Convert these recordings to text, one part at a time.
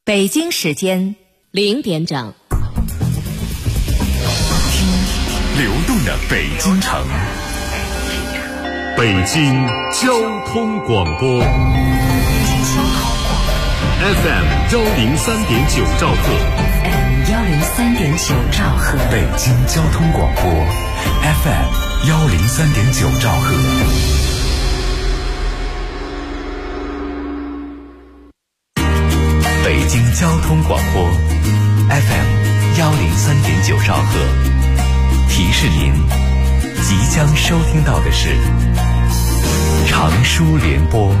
北京时间0点整， 流动的北京城，北京交通广播 FM103.9兆赫 103.9兆赫， 北京交通广播 FM103.9兆赫。北京交通广播 FM103.9兆赫，提示您即将收听到的是长舒联播。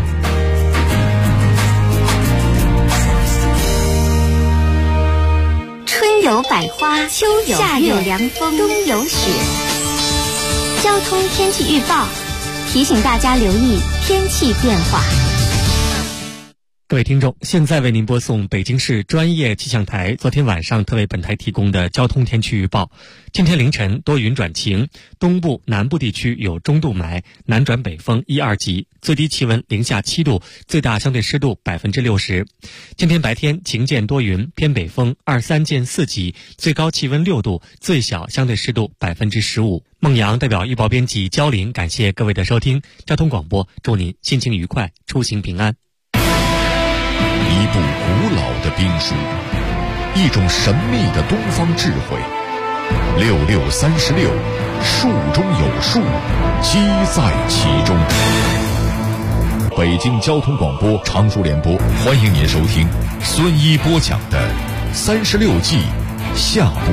春有百花，秋有夏有凉风，冬有雪。交通天气预报提醒大家留意天气变化。 各位听众，现在为您播送北京市专业气象台昨天晚上特为本台提供的交通天气预报。今天凌晨多云转晴，东部、南部地区有中度霾，南转北风1、2级，最低气温零下7度，最大相对湿度60%。今天白天晴间多云，偏北风2、3见4级，最高气温6度，最小相对湿度15%。孟阳代表预报编辑焦林，感谢各位的收听。交通广播，祝您心情愉快，出行平安。 一部古老的兵书，一种神秘的东方智慧，6636，数中有数，机在其中。北京交通广播长舒联播，欢迎您收听孙一播讲的36计下部。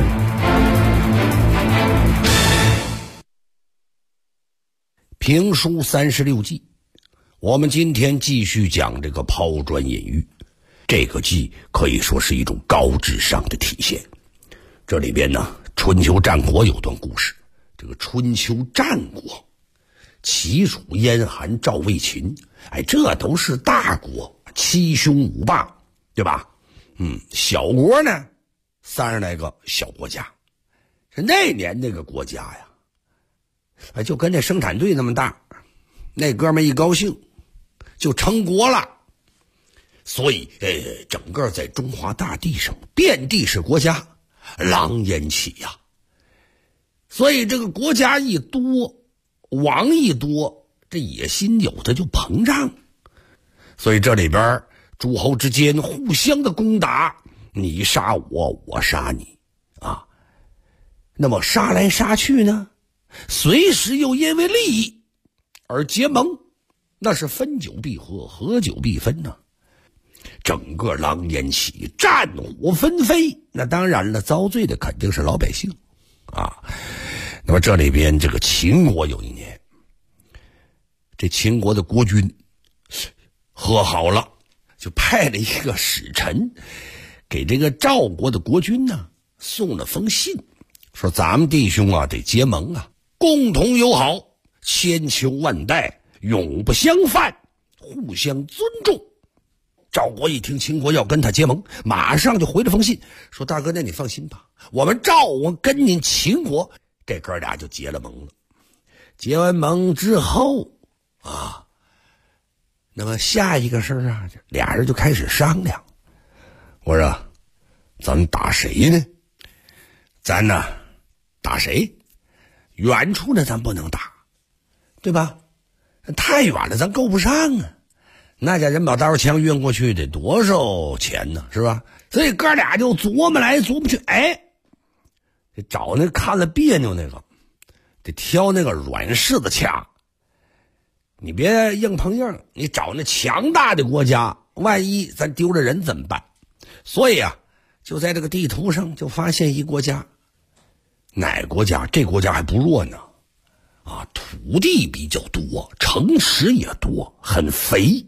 评书36计，我们今天继续讲这个抛砖引玉。这个计可以说是一种高智商的体现。这里边呢，春秋战国有段故事。这个春秋战国，齐楚燕韩赵魏秦，这都是大国，七雄五霸，对吧？小国呢，30来个小国家。是那年那个国家呀，就跟这生产队那么大，那哥们一高兴就成国了。所以整个在中华大地上遍地是国家，狼烟起呀。所以这个国家一多，王一多，这野心有的就膨胀。所以这里边诸侯之间互相的攻打，你杀我，我杀你啊。那么杀来杀去呢，随时又因为利益而结盟，那是分久必合，合久必分呢。整个狼烟起，战火纷飞，那当然了，遭罪的肯定是老百姓啊。那么这里边这个秦国有一年，这秦国的国君和好了，就派了一个使臣给这个赵国的国君呢送了封信，说咱们弟兄啊得结盟啊，共同友好，千秋万代，永不相犯，互相尊重。赵国一听秦国要跟他结盟，马上就回了封信，说大哥，那你放心吧，我们赵国跟您秦国这哥俩就结了盟了。结完盟之后啊，那么下一个事儿啊，俩人就开始商量。我说咱们打谁呢？咱呢打谁？远处呢咱不能打，对吧？太远了咱够不上啊，那家人把刀枪运过去得多少钱呢，是吧？所以哥俩就琢磨来琢磨去，得找那看了别扭那个，得挑那个软柿子掐。你别硬碰硬，你找那强大的国家，万一咱丢了人怎么办？所以啊，就在这个地图上就发现一国家。哪国家？这国家还不弱呢，土地比较多，城池也多，很肥。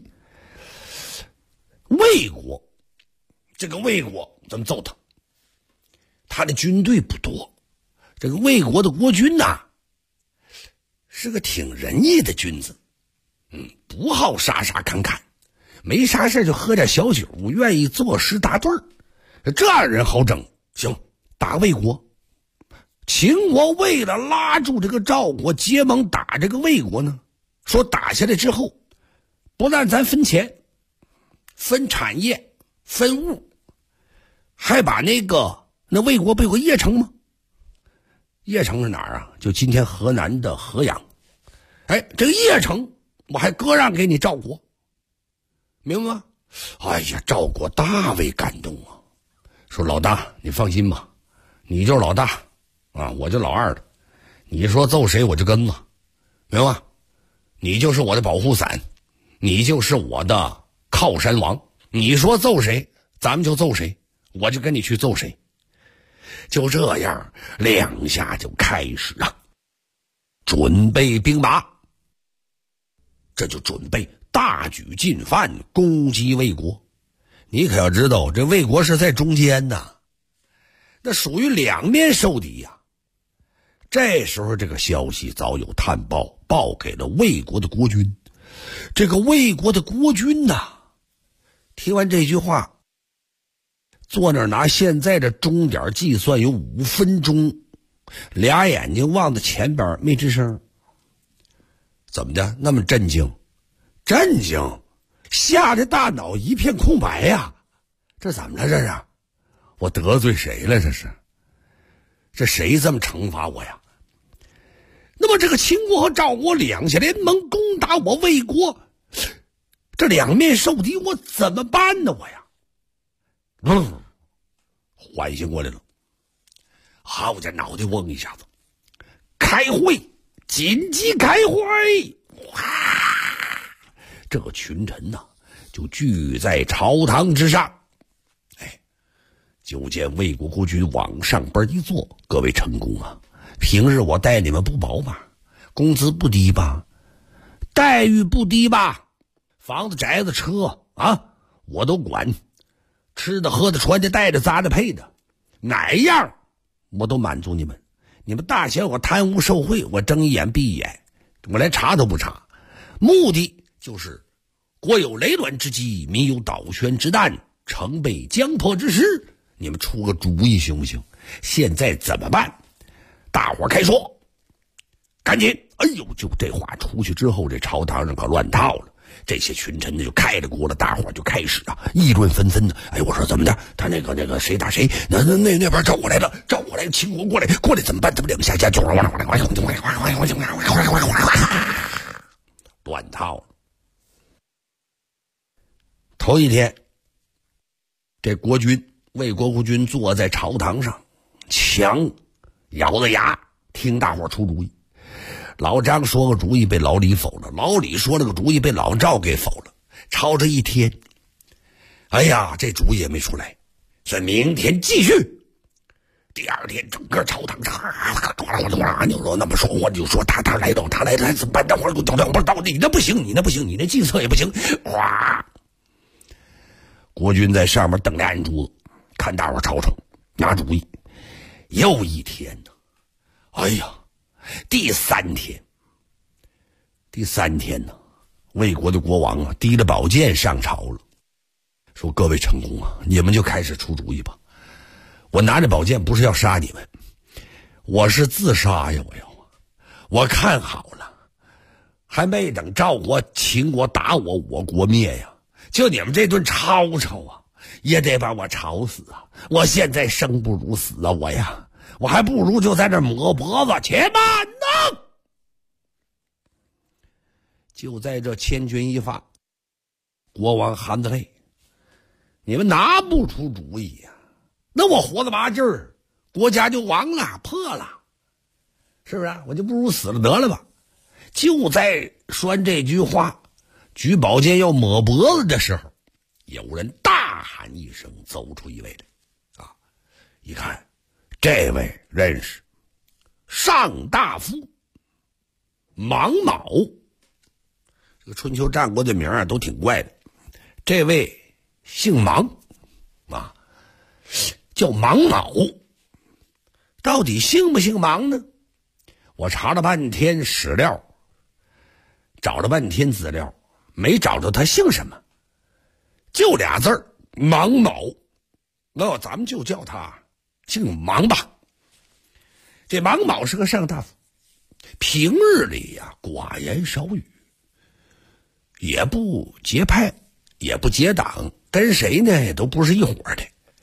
魏国，这个魏国咱们揍他，他的军队不多。这个魏国的国君呐，是个挺仁义的君子，不好杀杀砍砍，没啥事就喝点小酒，愿意作诗答对儿，这样人好整。行，打魏国。秦国为了拉住这个赵国结盟打这个魏国呢，说打下来之后，不但咱分钱、分产业、分物， 还把那魏国不有个邺城吗？邺城是哪儿啊？就今天河南的河阳。哎，这个邺城我还割让给你赵国，明白吗？哎呀，赵国大为感动啊，说老大你放心吧，你就是老大啊，我就老二了，你说揍谁我就跟了，明白吗？你就是我的保护伞，你就是我的靠山王，你说揍谁咱们就揍谁，我就跟你去揍谁。就这样两下就开始啊，准备兵马，这就准备大举进犯攻击魏国。你可要知道，这魏国是在中间呐，那属于两面受敌呀。这时候这个消息早有探报，报给了魏国的国君。这个魏国的国君呐，听完这句话，坐那儿拿现在的钟点计算有5分钟，俩眼睛望在前边没吱声。怎么的？那么震惊？震惊，吓得大脑一片空白呀！这怎么了？这是我得罪谁了？这谁这么惩罚我呀？那么这个秦国和赵国两下联盟攻打我魏国，这两面受敌，我怎么办呢？我呀，缓醒过来了，好家脑袋嗡一下子，开会，紧急开会！哇，这个群臣呐，就聚在朝堂之上。哎，就见魏国国君往上边一坐，各位臣工啊，平日我待你们不薄吧，工资不低吧，待遇不低吧，房子宅子车啊我都管，吃的喝的穿的戴的砸的配的，哪样我都满足你们。你们大嫌我贪污受贿，我睁一眼闭一眼，我连查都不查，目的就是国有雷乱之机，民有倒悬之难，城被将破之时，你们出个主意行不行？现在怎么办？大伙开说，赶紧！哎呦，就这话出去之后，这朝堂上可乱套了。这些群臣呢就开了锅了，大伙就开始议论纷纷的。哎，我说怎么的？他那个谁打谁？那边赵国来了，秦国过来怎么办？怎么两下家就乱套了。头一天，这魏国国君坐在朝堂上，强咬着牙听大伙出主意。老张说个主意被老李否了，老李说了个主意被老赵给否了。吵这一天，哎呀，这主意也没出来，所以明天继续。第二天整个朝堂上你说那么说，我就说他来到怎么办？等会儿你那不行，你那计策也不行。哇！国君在上面瞪俩眼珠子，看大伙吵成，拿主意。又一天呢，哎呀，第三天呢，魏国的国王啊，提了宝剑上朝了，说各位臣工啊，你们就开始出主意吧。我拿着宝剑不是要杀你们，我是自杀呀！我看好了，还没等赵国、秦国打我，我国灭呀！就你们这顿吵啊，也得把我吵死啊！我现在生不如死啊！我还不如就在这磨脖子。且慢呢！就在这千钧一发，国王含着泪，你们拿不出主意呀，那我活了嘛劲儿，国家就亡了，破了，是不是？我就不如死了得了吧。就在说这句话，举宝剑要抹脖子的时候，有人大喊一声，走出一位来啊！一看，这位认识，上大夫芒卯。这个春秋战国的名啊都挺怪的，这位姓芒啊，叫芒卯。到底姓不姓芒呢？我查了半天史料，找了半天资料，没找着他姓什么，就俩字儿芒卯。那咱们就叫他姓芒吧。这芒卯是个上大夫，平日里呀寡言少语，也不结派，也不结党，跟谁呢都不是一伙的。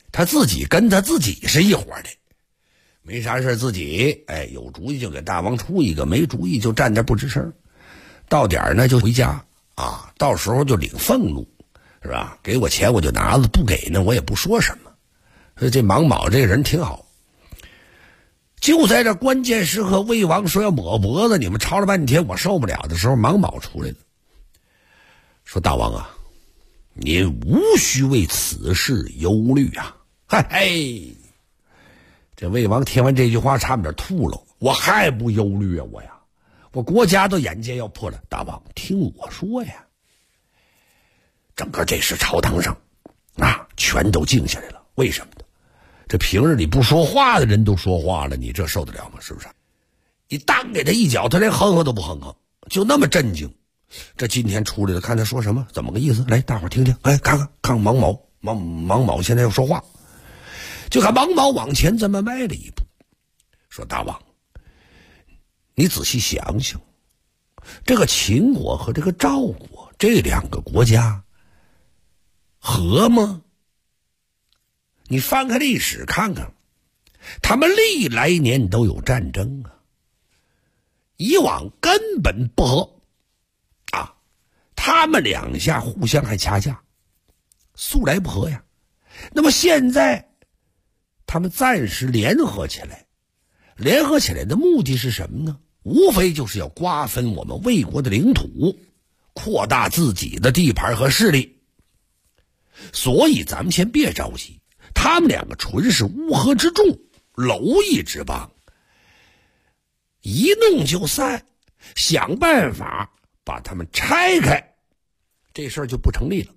他自己跟他自己是一伙的，没啥事自己有主意就给大王出一个，没主意就站那不吱声，到点呢就回家啊，到时候就领俸禄，是吧？给我钱我就拿了，不给呢我也不说什么。所以这王莽这个人挺好。就在这关键时刻，魏王说要抹脖子，你们吵了半天我受不了的时候，王莽出来了，说大王啊，您无需为此事忧虑啊。嘿嘿，这魏王听完这句话差点吐了，我还不忧虑啊，我国家都眼见要破了。大王听我说呀，整个这时朝堂上全都静下来了。为什么呢？这平日里不说话的人都说话了，你这受得了吗？是不是？你当给他一脚，他连哼哼都不哼哼，就那么震惊。这今天出来了，看他说什么，怎么个意思？来，大伙儿听听，看看王莽现在要说话。就看王莽往前这么迈了一步，说大王，你仔细想想，这个秦国和这个赵国这两个国家和吗？你翻开历史看看，他们历来年都有战争啊，以往根本不和啊，他们两下互相还掐架，素来不和呀。那么现在他们暂时联合起来的目的是什么呢？无非就是要瓜分我们魏国的领土，扩大自己的地盘和势力。所以咱们先别着急，他们两个纯是乌合之众，蝼蚁之邦，一弄就散，想办法把他们拆开，这事儿就不成立了。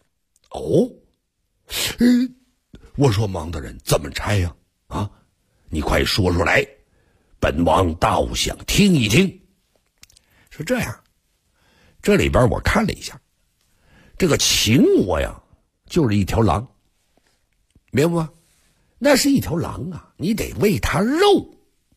我说莽大人怎么拆呀？你快说出来，本王倒想听一听。是这样，这里边我看了一下，这个秦国呀就是一条狼，明白吗？那是一条狼啊，你得喂它肉。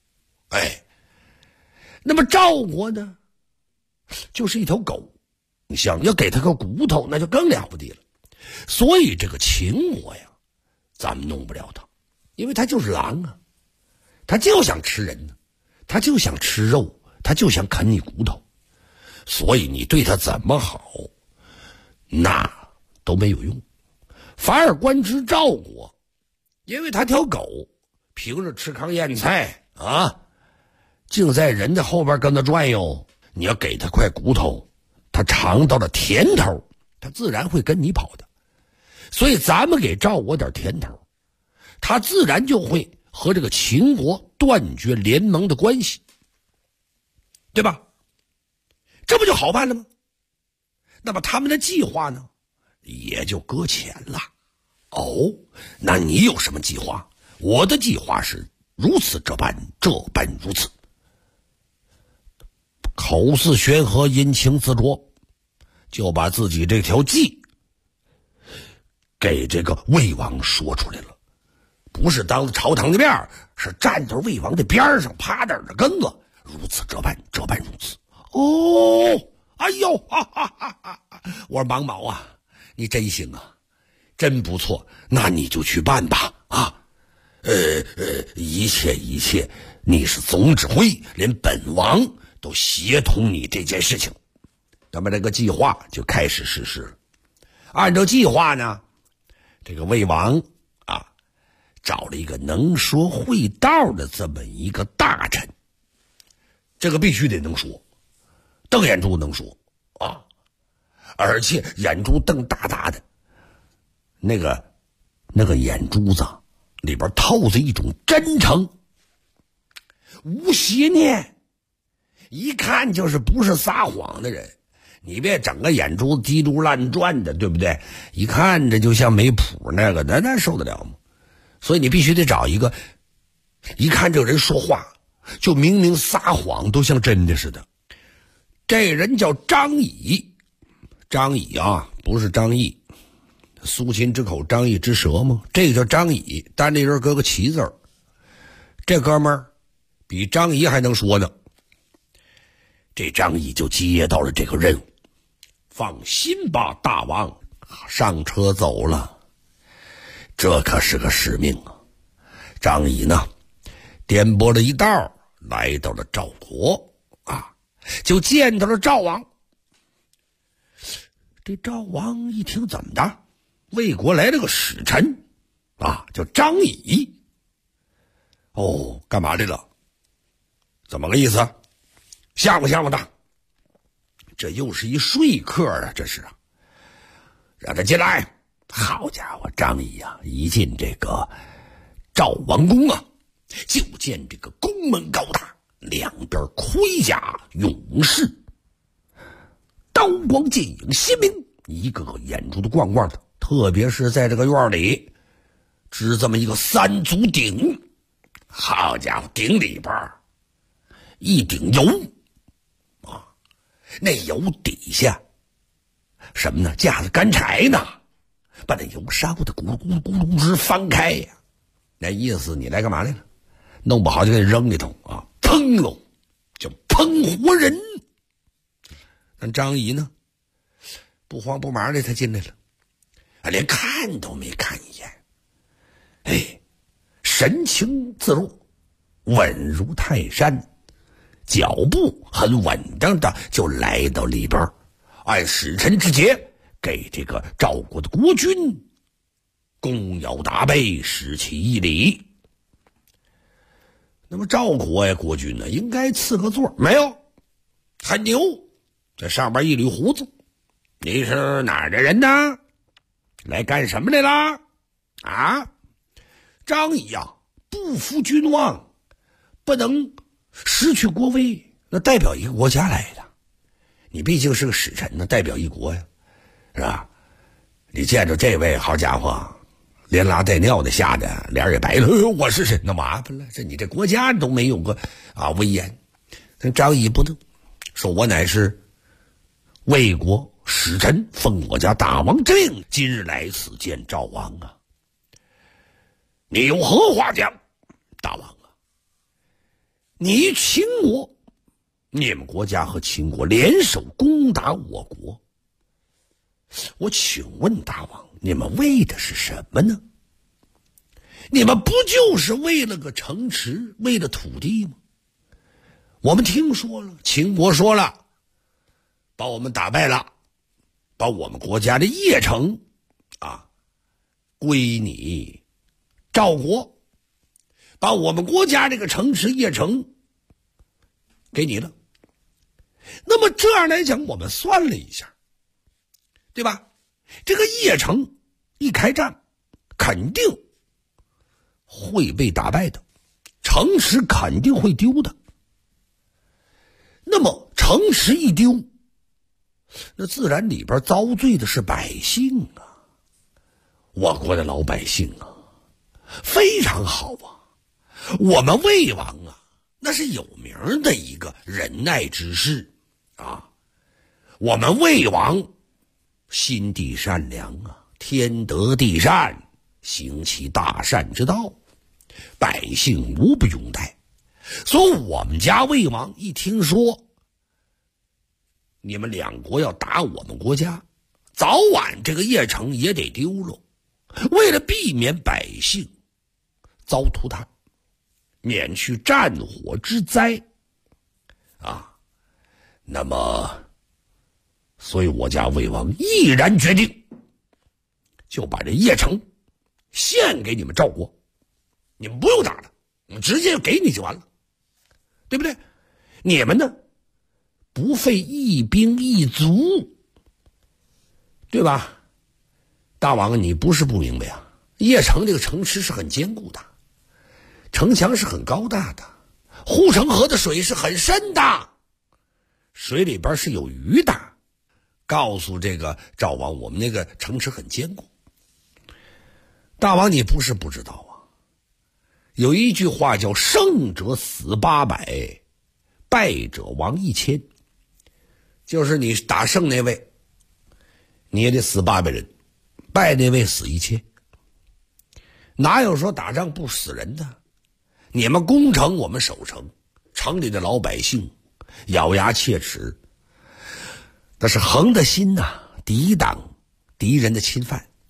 那么赵国呢就是一条狗，你想要给它个骨头那就更了不得了。所以这个秦国呀咱们弄不了它，因为它就是狼啊，它就想吃人呢，它就想吃肉，它就想啃你骨头，所以你对它怎么好那都没有用。反而观之赵国，因为它条狗平日吃糠咽菜啊，净在人家后边跟他转悠，你要给他块骨头，他尝到了甜头，他自然会跟你跑的。所以咱们给赵国点甜头，他自然就会和这个秦国断绝联盟的关系，对吧？这不就好办了吗？那么他们的计划呢也就搁浅了。那你有什么计划？我的计划是如此这般如此。口似悬河，阴晴自着，就把自己这条计给这个魏王说出来了。不是当着朝堂的面，是站到魏王的边上，趴那儿的跟着，如此这般如此。哎呦，我说王莽啊，你真行啊，真不错，那你就去办吧一切你是总指挥，连本王都协同你这件事情。那么这个计划就开始实施了。按照计划呢，这个魏王找了一个能说会道的这么一个大臣，这个必须得能说，瞪眼珠能说而且眼珠瞪大大的，那个眼珠子里边透着一种真诚无邪念，一看就是不是撒谎的人。你别整个眼珠子滴嘟乱转的，对不对？一看着就像没谱那个，那受得了吗？所以你必须得找一个一看这个人说话就明明撒谎都像真的似的。这人叫张仪，张仪不是张毅，苏秦之口张毅之舌吗？这个叫张仪，单立人搁个齐字儿。这哥们儿比张仪还能说呢。这张仪就接到了这个任务，放心吧，大王，上车走了。 这可是个使命啊！张仪呢，颠簸了一道，来到了赵国啊，就见到了赵王。这赵王一听，怎么的？魏国来了个使臣啊，叫张仪。哦，干嘛来了？怎么个意思？吓唬吓唬他？这又是一说客啊，这是啊！让他进来。好家伙，张仪啊，一进这个赵王宫啊，就见这个宫门高大，两边盔甲勇士，刀光剑影鲜明，一个个眼珠子光光的。特别是在这个院里支这么一个三足鼎，好家伙，鼎里边一顶油啊，那油底下什么呢？架着干柴呢，把那油烧的咕噜咕噜咕噜直翻开呀！那意思你来干嘛来了？弄不好就给你扔里头啊，砰喽，就砰活人。但张仪呢，不慌不忙的他进来了，连看都没看一眼，哎，神情自若，稳如泰山，脚步很稳当的就来到里边，按使臣之节给这个赵国的国君弓摇大背，施起一礼。那么赵国呀，国君呢应该赐个座，没有，很牛，在上边一捋胡子。你是哪儿的人呢？来干什么来了？啊，张仪啊，不负君望，不能失去国威，那代表一个国家来的，你毕竟是个使臣呢，代表一国呀，是吧？你见着这位，好家伙，连拉带尿的，吓得脸也白了。我是谁？那麻烦了，这你这国家都没有个啊威严。但张仪不能说，我乃是魏国使臣，奉我家大王之命，今日来此见赵王啊。你有何话讲？大王啊，你秦国，你们国家和秦国联手攻打我国，我请问大王，你们为的是什么呢？你们不就是为了个城池，为了土地吗？我们听说了，秦国说了，把我们打败了，把我们国家的邺城啊归你赵国，把我们国家这个城池邺城给你了。那么这样来讲，我们算了一下，对吧？这个邺城一开战，肯定会被打败的，城池肯定会丢的。那么城池一丢，那自然里边遭罪的是百姓啊，我国的老百姓啊，非常好啊。我们魏王啊，那是有名的一个仁爱之士啊，我们魏王心地善良啊，天德地善，行其大善之道，百姓无不拥戴。所以我们家魏王一听说你们两国要打我们国家，早晚这个邺城也得丢了。为了避免百姓遭涂炭，免去战火之灾啊，那么所以我家魏王毅然决定，就把这邺城献给你们赵国，你们不用打了，我们直接给你就完了，对不对？你们呢，不费一兵一卒，对吧？大王，你不是不明白啊，邺城这个城池是很坚固的，城墙是很高大的，护城河的水是很深的，水里边是有鱼的。告诉这个赵王，我们那个城池很坚固。大王，你不是不知道啊，有一句话叫胜者死800，败者亡1000，就是你打胜那位你也得死800人，败那位死1000。哪有说打仗不死人的？你们攻城，我们守城，城里的老百姓咬牙切齿，那是横的心呐，抵挡敌人的侵犯，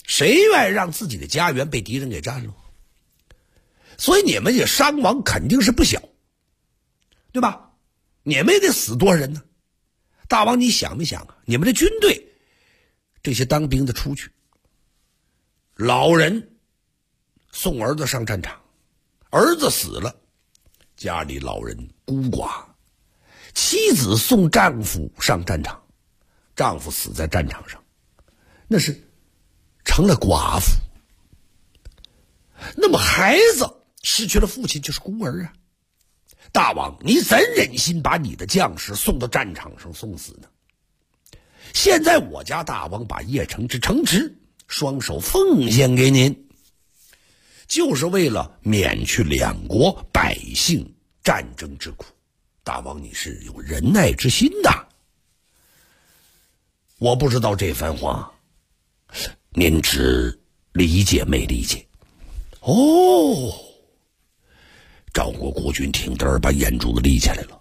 谁愿意让自己的家园被敌人给占了？所以你们也伤亡肯定是不小，对吧？你们也得死多少人呢？大王，你想没想啊？你们的军队这些当兵的出去，老人送儿子上战场，儿子死了，家里老人孤寡，妻子送丈夫上战场，丈夫死在战场上，那是成了寡妇。那么孩子失去了父亲就是孤儿啊。大王，你怎忍心把你的将士送到战场上送死呢？现在我家大王把邺城之城池双手奉献给您，就是为了免去两国百姓战争之苦。大王，你是有仁爱之心的。我不知道这番话您只理解没理解？哦，赵国国君听得儿把眼珠子立起来了。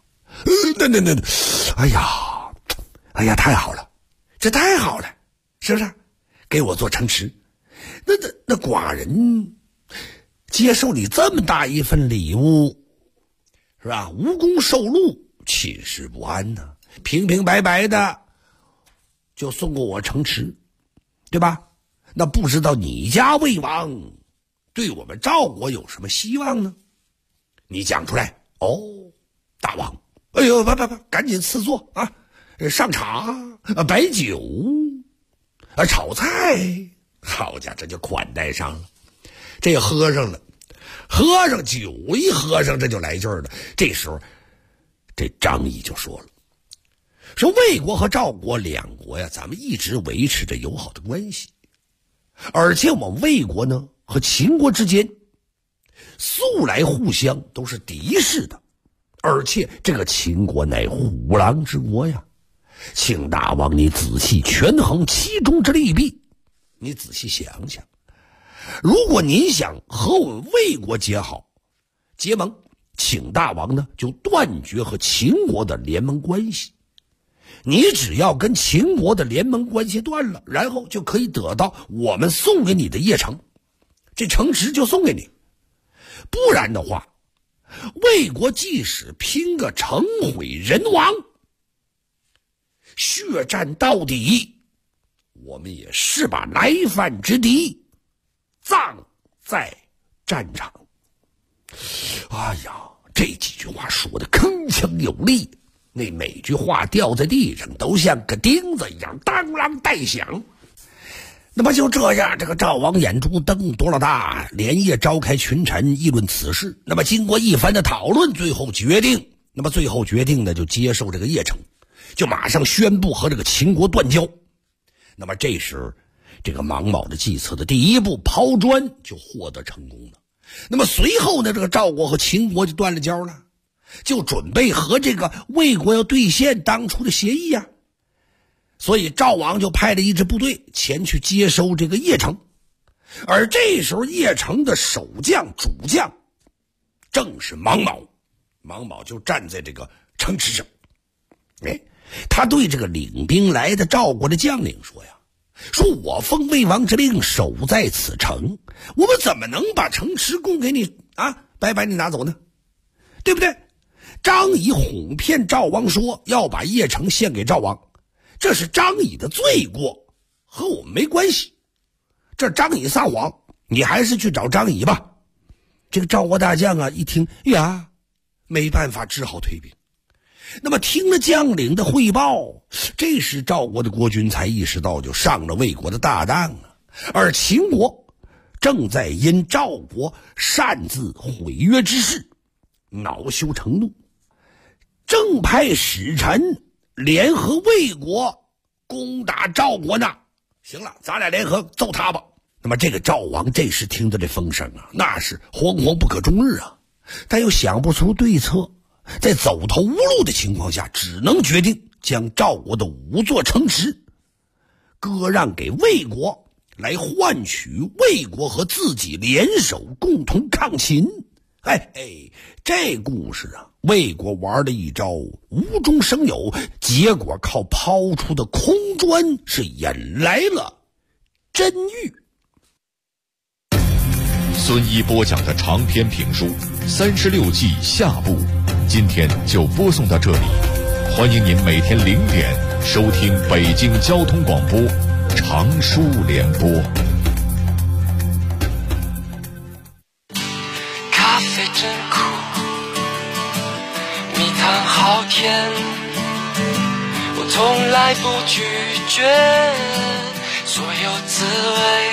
哎呀，太好了，这太好了，是不是？给我做城池，那寡人接受你这么大一份礼物，是吧？无功受禄，寝食不安呢，平平白白的就送过我城池，对吧？那不知道你家魏王对我们赵国有什么希望呢？你讲出来。哦，大王，哎呦，不，赶紧赐座啊！上茶，摆酒，炒菜，好家伙，这就款待上了。这喝上了，喝上酒一喝上，这就来劲儿了。这时候，这张仪就说了，说魏国和赵国两国呀，咱们一直维持着友好的关系，而且我们魏国呢和秦国之间素来互相都是敌视的，而且这个秦国乃虎狼之国呀，请大王你仔细权衡其中之利弊，你仔细想想，如果您想和我们魏国结盟，请大王呢就断绝和秦国的联盟关系。你只要跟秦国的联盟关系断了，然后就可以得到我们送给你的邺城，这城池就送给你。不然的话，魏国即使拼个城毁人亡，血战到底，我们也是把来犯之敌，葬在战场。哎呀，这几句话说的铿锵有力，那每句话掉在地上都像个钉子一样当啷带响。那么就这样，这个赵王眼珠瞪多了大，连夜召开群臣议论此事。那么经过一番的讨论，最后决定呢就接受这个邺城，就马上宣布和这个秦国断交。那么这时这个芒卯的计策的第一步抛砖就获得成功了。那么随后呢，这个赵国和秦国就断了交了，就准备和这个魏国要兑现当初的协议呀。所以赵王就派了一支部队前去接收这个邺城，而这时候邺城的守将主将正是芒卯。芒卯就站在这个城池上，他对这个领兵来的赵国的将领说呀，说我奉魏王之令守在此城，我们怎么能把城池供给你啊？白白你拿走呢，对不对？张仪哄骗赵王说要把邺城献给赵王，这是张仪的罪过，和我们没关系。这张仪撒谎，你还是去找张仪吧。这个赵国大将啊一听呀，没办法，只好退兵。那么听了将领的汇报，这时赵国的国君才意识到就上了魏国的大当啊。而秦国正在因赵国擅自毁约之事恼羞成怒，正派使臣联合魏国攻打赵国呢。行了，咱俩联合揍他吧。那么这个赵王这时听到这风声啊，那是惶惶不可终日啊，但又想不出对策，在走投无路的情况下，只能决定将赵国的5座城池割让给魏国，来换取魏国和自己联手共同抗秦。这故事啊，魏国玩了一招无中生有，结果靠抛出的空砖是引来了真玉。 孙一播讲的长篇评书《36计》下部，今天就播送到这里。欢迎您每天0点收听北京交通广播长书联播。 咖啡真苦，蜜糖好甜，我从来不拒绝所有滋味，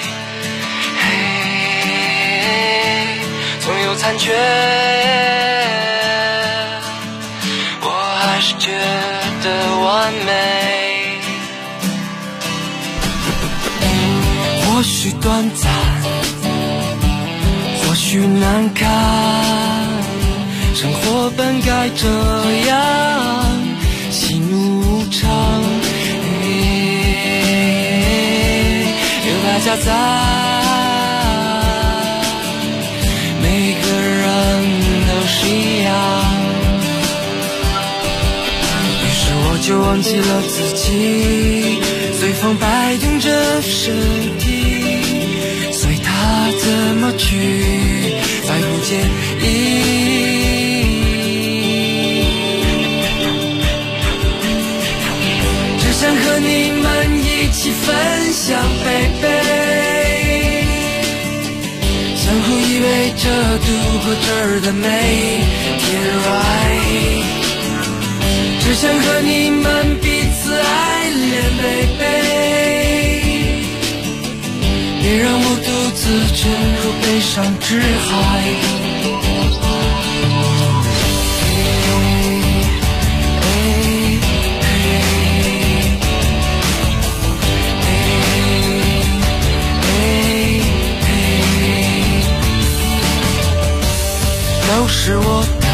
总有残缺，我还是觉得完美。或许短暂，或许难堪，生活本该这样，喜怒无常，有大家在，每个人都是一样。于是我就忘记了自己，随风摆动着身体，随它怎么去，再不介意。只想和你们一起分享baby，相互依偎着度过这儿的每天 right， 只想和你们彼此爱恋baby， 别让我独自沉入悲伤之海。都是我的，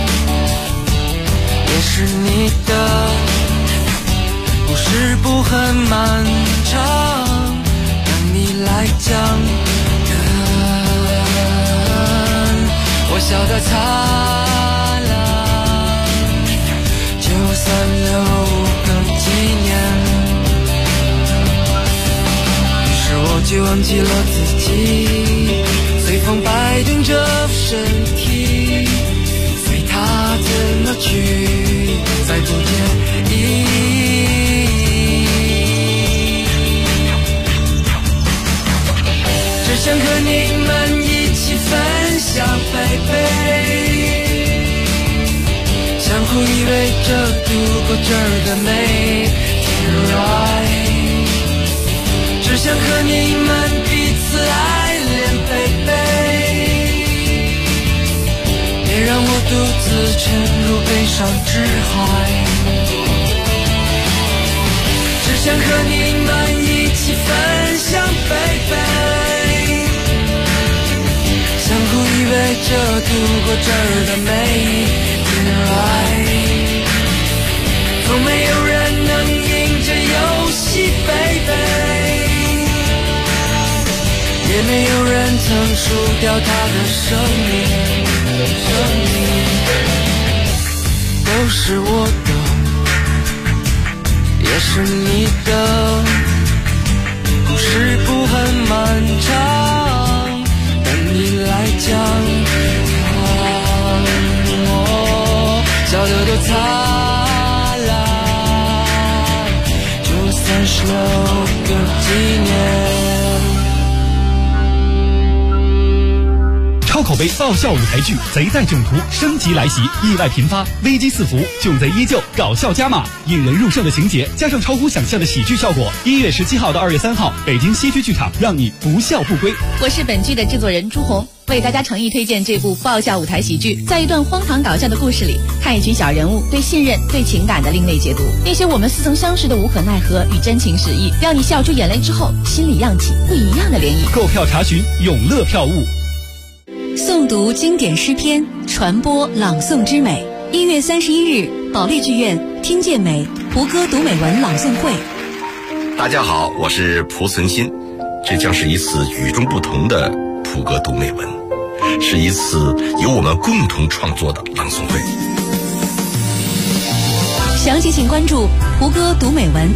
也是你的，故事不很漫长，等你来讲。我笑得灿烂，就算留个纪念。于是我就忘记了自己，随风摆动着身体，随它怎么去，再不介意。只想和你们一起分享baby，相互依偎着度过这儿的每天 right， 只想和你们彼此爱恋baby， 别让我独自沉入悲伤之海，只想和你们一起分享baby， 相互依偎着度过这儿的每天 right， 从没有人能赢这游戏baby，也没有人曾输掉他的生命，都是我的，也是你的，故事不很漫长，等你来讲。笑得多灿烂，就算是留个纪念。 超口碑爆笑舞台剧《贼在囧途》升级来袭，意外频发，危机四伏，囧贼依旧，搞笑加码，引人入胜的情节加上超乎想象的喜剧效果。1月17号到2月3号，北京西区剧场，让你不笑不归。 我是本剧的制作人朱红，为大家诚意推荐这部爆笑舞台喜剧。在一段荒唐搞笑的故事里，看一群小人物对信任、对情感的另类解读，那些我们似曾相识的无可奈何与真情实意，让你笑出眼泪之后，心里漾起不一样的涟漪。 购票查询永乐票务。 诵读经典诗篇，传播朗诵之美。1月31日，保利剧院听见美蒲歌读美文朗诵会。 大家好，我是蒲存昕，这将是一次与众不同的蒲歌读美文，是一次由我们共同创作的朗诵会。 详情请关注蒲歌读美文